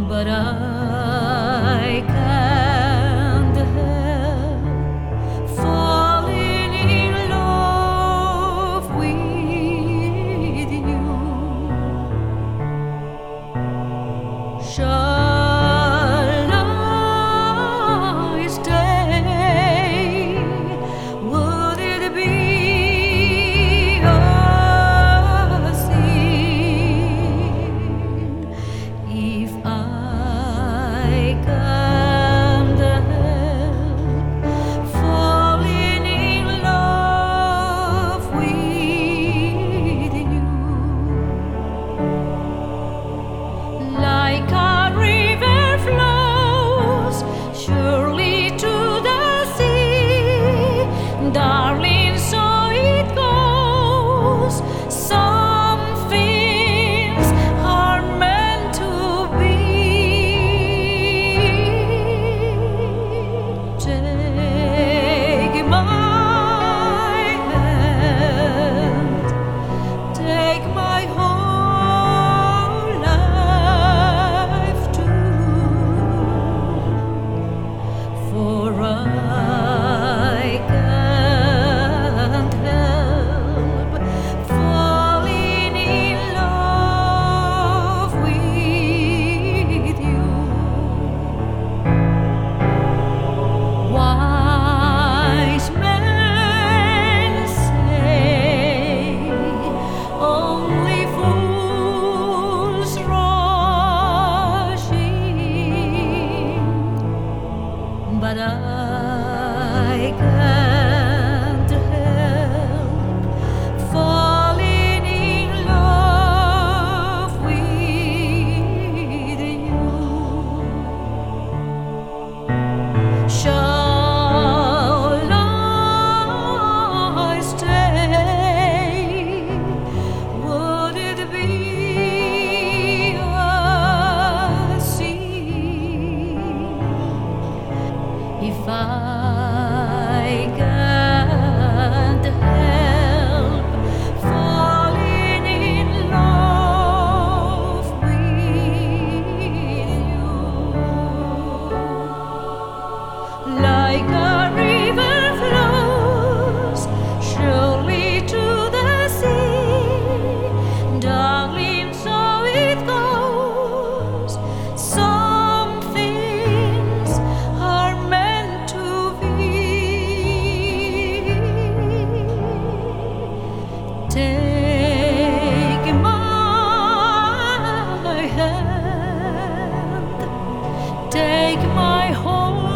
but I can't help falling in love with you. Shall I stay? Would it be a sin if I can't help falling in love with you? Like a river flows surely to the sea, darling, so it goes. Some things are meant to be. Take my hand, take my whole life too, for I can't help falling in love with you. Wise men say only fools rush in, but I can't help falling in love with you. Shall I stay? Would it be a sin if I can't help falling in love with you? Like a river flows surely to the sea, darling, so it goes. Some things are meant to be. Take my hand, take my whole